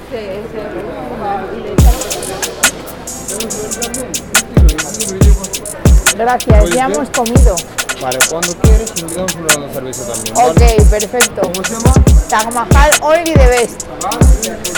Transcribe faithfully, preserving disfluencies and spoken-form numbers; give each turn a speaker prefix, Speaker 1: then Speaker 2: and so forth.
Speaker 1: ese, ese, y le echamos. Gracias, ya hemos comido.
Speaker 2: Vale, cuando quieres invitamos una cerveza también.
Speaker 1: Ok,
Speaker 2: ¿vale?
Speaker 1: perfecto.
Speaker 2: ¿Cómo se llama?
Speaker 1: Taj Mahal, only the best.